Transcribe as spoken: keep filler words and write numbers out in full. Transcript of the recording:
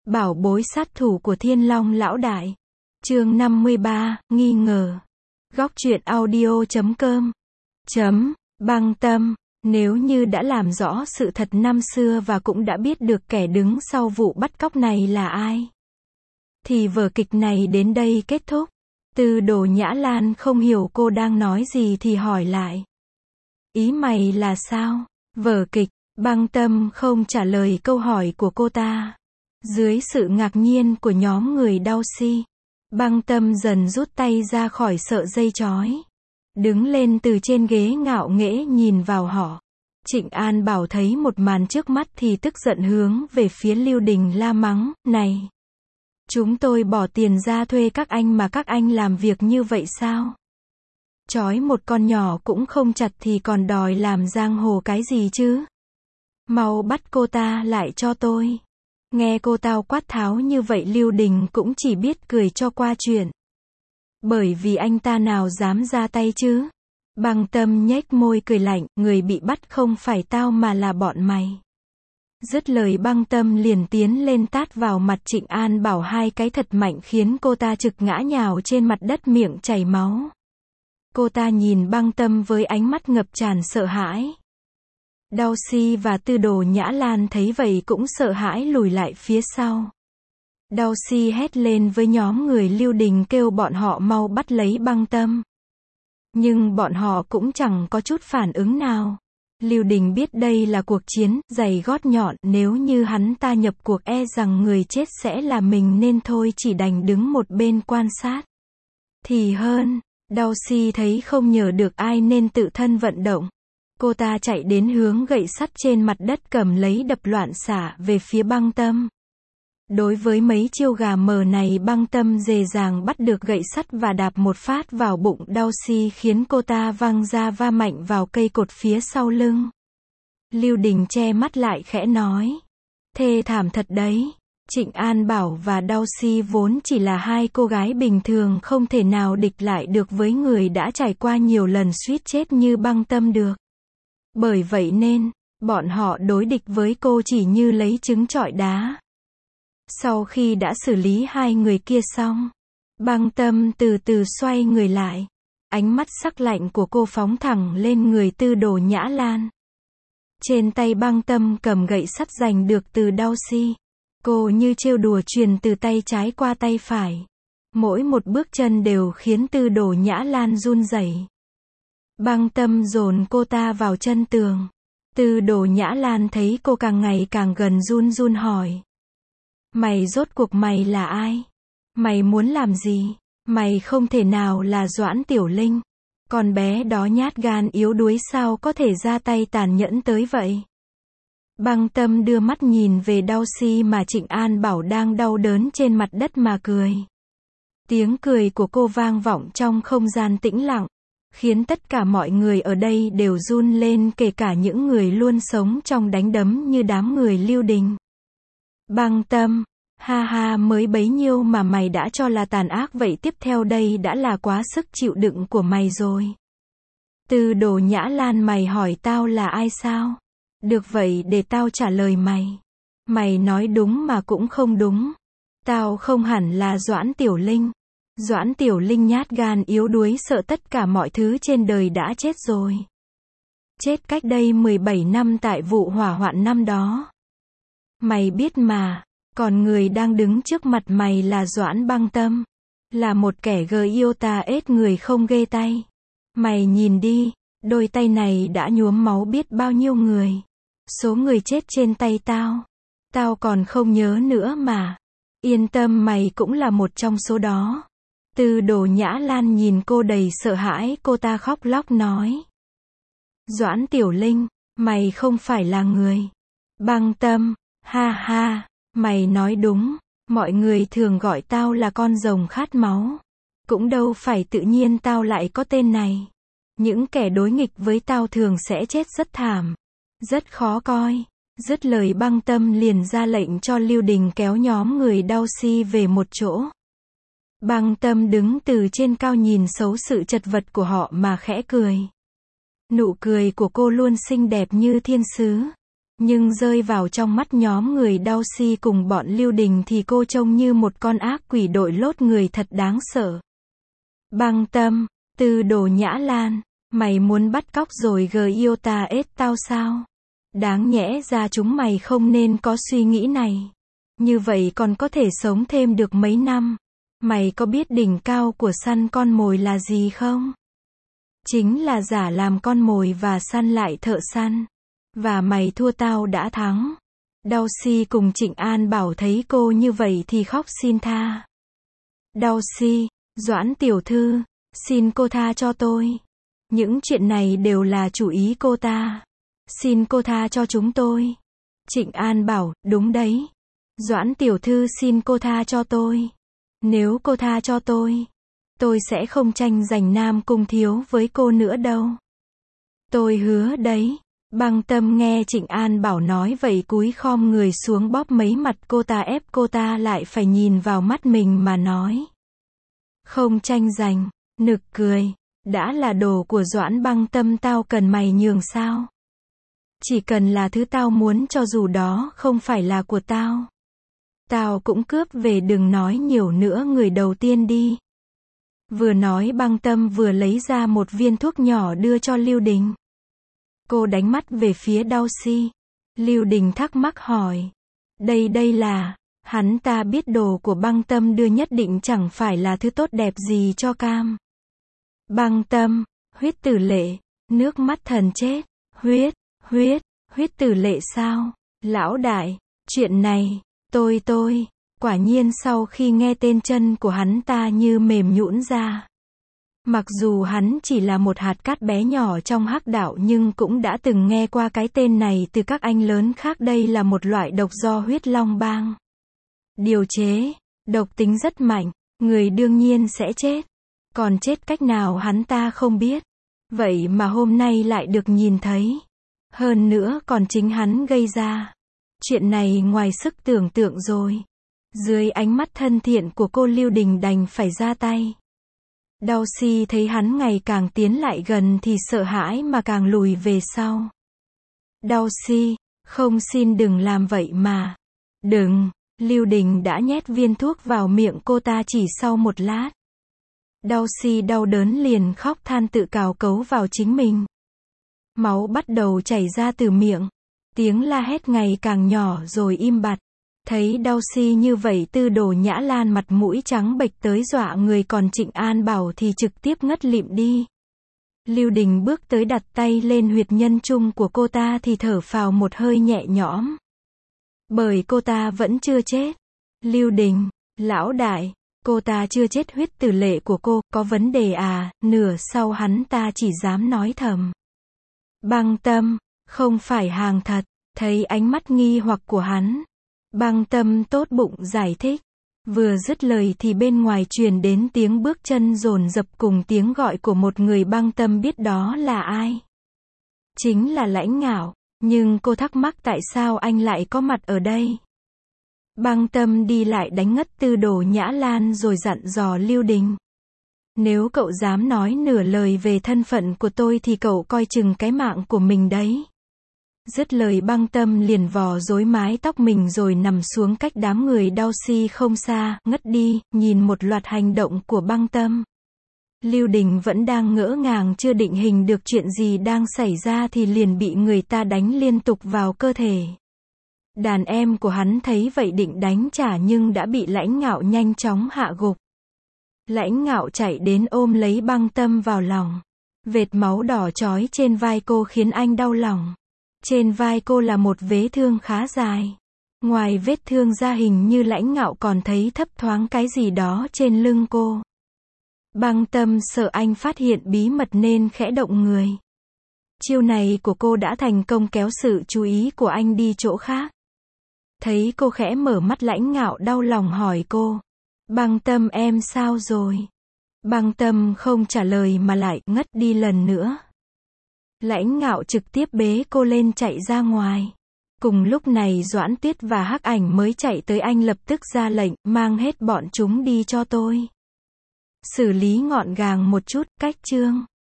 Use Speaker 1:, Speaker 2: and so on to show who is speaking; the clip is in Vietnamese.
Speaker 1: Bảo bối sát thủ của Thiên Long lão đại. Chương năm mươi ba, nghi ngờ. Góc truyện audio chấm com. Chấm, băng tâm, nếu như đã làm rõ sự thật năm xưa và cũng đã biết được kẻ đứng sau vụ bắt cóc này là ai, thì vở kịch này đến đây kết thúc. Tư Đồ Nhã Lan không hiểu cô đang nói gì thì hỏi lại. Ý mày là sao? Vở kịch, băng tâm không trả lời câu hỏi của cô ta. Dưới sự ngạc nhiên của nhóm người đau si, băng tâm dần rút tay ra khỏi sợi dây trói. Đứng lên từ trên ghế ngạo nghễ nhìn vào họ. Trịnh An Bảo thấy một màn trước mắt thì tức giận hướng về phía Lưu Đình la mắng, này! Chúng tôi bỏ tiền ra thuê các anh mà các anh làm việc như vậy sao? Trói một con nhỏ cũng không chặt thì còn đòi làm giang hồ cái gì chứ? Mau bắt cô ta lại cho tôi. Nghe cô tao quát tháo như vậy Lưu Đình cũng chỉ biết cười cho qua chuyện. Bởi vì anh ta nào dám ra tay chứ? Băng tâm nhếch môi cười lạnh, người bị bắt không phải tao mà là bọn mày. Dứt lời băng tâm liền tiến lên tát vào mặt Trịnh An Bảo hai cái thật mạnh khiến cô ta trực ngã nhào trên mặt đất miệng chảy máu. Cô ta nhìn băng tâm với ánh mắt ngập tràn sợ hãi. Đao Si và Tư Đồ Nhã Lan thấy vậy cũng sợ hãi lùi lại phía sau. Đao Si hét lên với nhóm người Lưu Đình kêu bọn họ mau bắt lấy băng tâm. Nhưng bọn họ cũng chẳng có chút phản ứng nào. Lưu Đình biết đây là cuộc chiến, giày gót nhọn, nếu như hắn ta nhập cuộc e rằng người chết sẽ là mình nên thôi chỉ đành đứng một bên quan sát. Thì hơn, Đao Si thấy không nhờ được ai nên tự thân vận động. Cô ta chạy đến hướng gậy sắt trên mặt đất cầm lấy đập loạn xả về phía băng tâm. Đối với mấy chiêu gà mờ này băng tâm dễ dàng bắt được gậy sắt và đạp một phát vào bụng Đao Si khiến cô ta văng ra va mạnh vào cây cột phía sau lưng. Lưu Đình che mắt lại khẽ nói. Thê thảm thật đấy. Trịnh An Bảo và Đao Si vốn chỉ là hai cô gái bình thường không thể nào địch lại được với người đã trải qua nhiều lần suýt chết như băng tâm được. Bởi vậy nên, bọn họ đối địch với cô chỉ như lấy trứng trọi đá. Sau khi đã xử lý hai người kia xong, băng tâm từ từ xoay người lại. Ánh mắt sắc lạnh của cô phóng thẳng lên người Tư Đồ Nhã Lan. Trên tay băng tâm cầm gậy sắt giành được từ Đao Si. Cô như trêu đùa truyền từ tay trái qua tay phải. Mỗi một bước chân đều khiến Tư Đồ Nhã Lan run rẩy. Băng tâm dồn cô ta vào chân tường. Tư Đồ Nhã Lan thấy cô càng ngày càng gần run run hỏi. Mày rốt cuộc mày là ai? Mày muốn làm gì? Mày không thể nào là Doãn Tiểu Linh. Con bé đó nhát gan yếu đuối sao có thể ra tay tàn nhẫn tới vậy? Băng tâm đưa mắt nhìn về Đao Si mà Trịnh An Bảo đang đau đớn trên mặt đất mà cười. Tiếng cười của cô vang vọng trong không gian tĩnh lặng, khiến tất cả mọi người ở đây đều run lên kể cả những người luôn sống trong đánh đấm như đám người Lưu Đình. Băng tâm, ha ha mới bấy nhiêu mà mày đã cho là tàn ác vậy tiếp theo đây đã là quá sức chịu đựng của mày rồi. Tư Đồ Nhã Lan mày hỏi tao là ai sao? Được vậy để tao trả lời mày. Mày nói đúng mà cũng không đúng. Tao không hẳn là Doãn Tiểu Linh. Doãn Tiểu Linh nhát gan yếu đuối sợ tất cả mọi thứ trên đời đã chết rồi. Chết cách đây mười bảy năm tại vụ hỏa hoạn năm đó. Mày biết mà, còn người đang đứng trước mặt mày là Doãn Băng Tâm. Là một kẻ gờ yêu tà ết người không ghê tay. Mày nhìn đi, đôi tay này đã nhuốm máu biết bao nhiêu người. Số người chết trên tay tao. Tao còn không nhớ nữa mà. Yên tâm mày cũng là một trong số đó. Tư Đồ Nhã Lan nhìn cô đầy sợ hãi, cô ta khóc lóc nói. Doãn Tiểu Linh, mày không phải là người. Băng tâm, ha ha, mày nói đúng, mọi người thường gọi tao là con rồng khát máu. Cũng đâu phải tự nhiên tao lại có tên này. Những kẻ đối nghịch với tao thường sẽ chết rất thảm, rất khó coi. Dứt lời băng tâm liền ra lệnh cho Lưu Đình kéo nhóm người Đao Si về một chỗ. Băng tâm đứng từ trên cao nhìn xấu sự chật vật của họ mà khẽ cười. Nụ cười của cô luôn xinh đẹp như thiên sứ. Nhưng rơi vào trong mắt nhóm người Đao Si cùng bọn Lưu Đình thì cô trông như một con ác quỷ đội lốt người thật đáng sợ. Băng Tâm, Tư Đồ Nhã Lan, mày muốn bắt cóc rồi gờ yêu ta ết tao sao? Đáng nhẽ ra chúng mày không nên có suy nghĩ này. Như vậy còn có thể sống thêm được mấy năm. Mày có biết đỉnh cao của săn con mồi là gì không? Chính là giả làm con mồi và săn lại thợ săn. Và mày thua tao đã thắng. Đao Si cùng Trịnh An Bảo thấy cô như vậy thì khóc xin tha. Đao Si, Doãn tiểu thư, xin cô tha cho tôi. Những chuyện này đều là chủ ý cô ta. Xin cô tha cho chúng tôi. Trịnh An Bảo, đúng đấy. Doãn tiểu thư xin cô tha cho tôi. Nếu cô tha cho tôi, tôi sẽ không tranh giành Nam Cung Thiếu với cô nữa đâu. Tôi hứa đấy. Băng Tâm nghe Trịnh An Bảo nói vậy cúi khom người xuống bóp mấy mặt cô ta ép cô ta lại phải nhìn vào mắt mình mà nói. Không tranh giành, nực cười. Đã là đồ của Doãn Băng Tâm tao cần mày nhường sao? Chỉ cần là thứ tao muốn cho dù đó không phải là của tao. Tao cũng cướp về, đừng nói nhiều nữa, người đầu tiên đi. Vừa nói Băng Tâm vừa lấy ra một viên thuốc nhỏ đưa cho Lưu Đình. Cô đánh mắt về phía Đao Si. Lưu Đình thắc mắc hỏi. Đây đây là, hắn ta biết đồ của Băng Tâm đưa nhất định chẳng phải là thứ tốt đẹp gì cho cam. Băng Tâm, huyết tử lệ, nước mắt thần chết, huyết, huyết, huyết tử lệ sao? Lão đại, chuyện này, tôi tôi, quả nhiên sau khi nghe tên chân của hắn ta như mềm nhũn ra. Mặc dù hắn chỉ là một hạt cát bé nhỏ trong hắc đạo nhưng cũng đã từng nghe qua cái tên này từ các anh lớn khác. Đây là một loại độc do huyết long bang điều chế, độc tính rất mạnh, người đương nhiên sẽ chết. Còn chết cách nào hắn ta không biết. Vậy mà hôm nay lại được nhìn thấy. Hơn nữa còn chính hắn gây ra. Chuyện này ngoài sức tưởng tượng rồi. Dưới ánh mắt thân thiện của cô, Lưu Đình đành phải ra tay. Đao Si thấy hắn ngày càng tiến lại gần thì sợ hãi mà càng lùi về sau. Đao Si, không, xin đừng làm vậy mà. Đừng, Lưu Đình đã nhét viên thuốc vào miệng cô ta chỉ sau một lát. Đao Si đau đớn liền khóc than tự cào cấu vào chính mình. Máu bắt đầu chảy ra từ miệng. Tiếng la hét ngày càng nhỏ rồi im bặt. Thấy Đao Si như vậy, Tư Đồ Nhã Lan mặt mũi trắng bệch tới dọa người, còn Trịnh An Bảo thì trực tiếp ngất lịm đi. Lưu Đình bước tới đặt tay lên huyệt nhân trung của cô ta thì thở phào một hơi nhẹ nhõm. Bởi cô ta vẫn chưa chết. Lưu Đình, lão đại, cô ta chưa chết, huyết tử lệ của cô có vấn đề à? Nửa sau hắn ta chỉ dám nói thầm. Băng Tâm, không phải hàng thật. Thấy ánh mắt nghi hoặc của hắn, Băng Tâm tốt bụng giải thích. Vừa dứt lời thì bên ngoài truyền đến tiếng bước chân dồn dập cùng tiếng gọi của một người. Băng Tâm biết đó là ai. Chính là Lãnh Ngạo. Nhưng cô thắc mắc tại sao anh lại có mặt ở đây. Băng Tâm đi lại đánh ngất Tư Đồ Nhã Lan rồi dặn dò Lưu Đình. Nếu cậu dám nói nửa lời về thân phận của tôi thì cậu coi chừng cái mạng của mình đấy. Dứt lời Băng Tâm liền vò rối mái tóc mình rồi nằm xuống cách đám người Đao Si không xa, ngất đi. Nhìn một loạt hành động của Băng Tâm, Lưu Đình vẫn đang ngỡ ngàng chưa định hình được chuyện gì đang xảy ra thì liền bị người ta đánh liên tục vào cơ thể. Đàn em của hắn thấy vậy định đánh trả nhưng đã bị Lãnh Ngạo nhanh chóng hạ gục. Lãnh Ngạo chạy đến ôm lấy Băng Tâm vào lòng. Vệt máu đỏ chói trên vai cô khiến anh đau lòng. Trên vai cô là một vết thương khá dài. Ngoài vết thương ra hình như Lãnh Ngạo còn thấy thấp thoáng cái gì đó trên lưng cô. Băng Tâm sợ anh phát hiện bí mật nên khẽ động người. Chiêu này của cô đã thành công kéo sự chú ý của anh đi chỗ khác. Thấy cô khẽ mở mắt, Lãnh Ngạo đau lòng hỏi cô. Băng Tâm, em sao rồi? Băng Tâm không trả lời mà lại ngất đi lần nữa. Lãnh Ngạo trực tiếp bế cô lên chạy ra ngoài. Cùng lúc này Doãn Tuyết và Hắc Ảnh mới chạy tới, anh lập tức ra lệnh, mang hết bọn chúng đi cho tôi. Xử lý gọn gàng một chút, cách chương.